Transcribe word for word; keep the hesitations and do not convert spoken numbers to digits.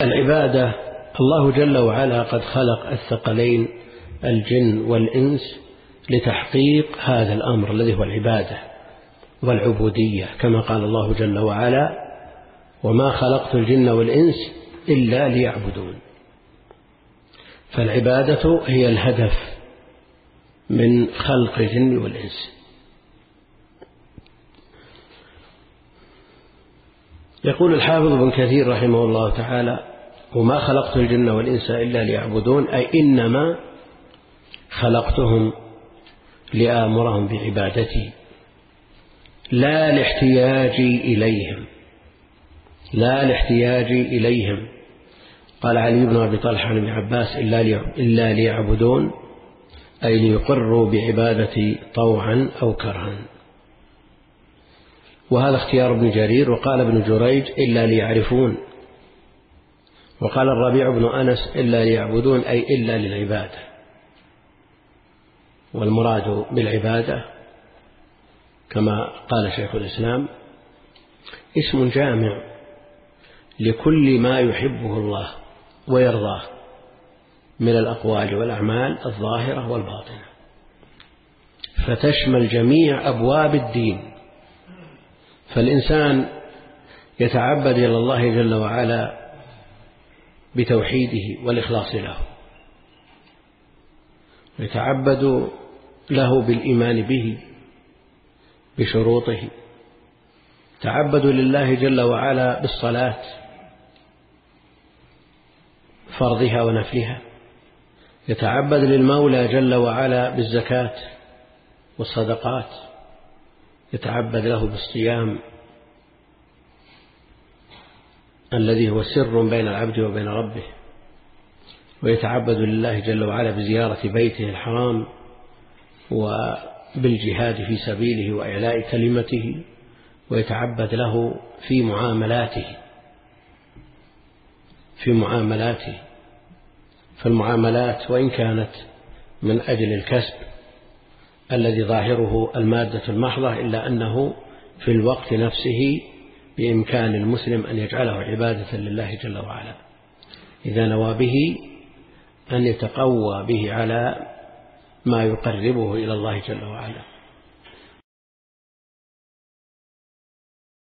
العبادة، الله جل وعلا قد خلق الثقلين الجن والإنس لتحقيق هذا الأمر الذي هو العبادة والعبودية، كما قال الله جل وعلا: وما خلقت الجن والإنس إلا ليعبدون. فالعبادة هي الهدف من خلق الجن والإنس. يقول الحافظ ابن كثير رحمه الله تعالى: وما خلقت الجن والإنس إلا ليعبدون، أي إنما خلقتهم لآمرهم بعبادتي لا لاحتياجي إليهم لا لاحتياجي إليهم قال علي بن أبي طلحة عن ابن عباس: إلا ليعبدون، أي ليقروا بعبادتي طوعا أو كرها. وهذا اختيار ابن جرير. وقال ابن جريج: إلا ليعرفون. وقال الربيع بن أنس: إلا ليعبدون، أي إلا للعبادة. والمراد بالعبادة كما قال شيخ الإسلام اسم جامع لكل ما يحبه الله ويرضاه من الأقوال والأعمال الظاهرة والباطنة، فتشمل جميع أبواب الدين. فالإنسان يتعبد إلى الله جل وعلا بتوحيده والإخلاص له، يتعبد له بالإيمان به بشروطه، تعبد لله جل وعلا بالصلاة فرضها ونفلها، يتعبد للمولى جل وعلا بالزكاة والصدقات، يتعبد له بالصيام الذي هو سر بين العبد وبين ربه، ويتعبد لله جل وعلا بزيارة بيته الحرام وبالجهاد في سبيله وإعلاء كلمته، ويتعبد له في معاملاته في معاملاته فالمعاملات وإن كانت من أجل الكسب الذي ظاهره المادة المحضة، إلا أنه في الوقت نفسه بإمكان المسلم أن يجعله عبادة لله جل وعلا إذا نوى به أن يتقوى به على ما يقربه إلى الله جل وعلا.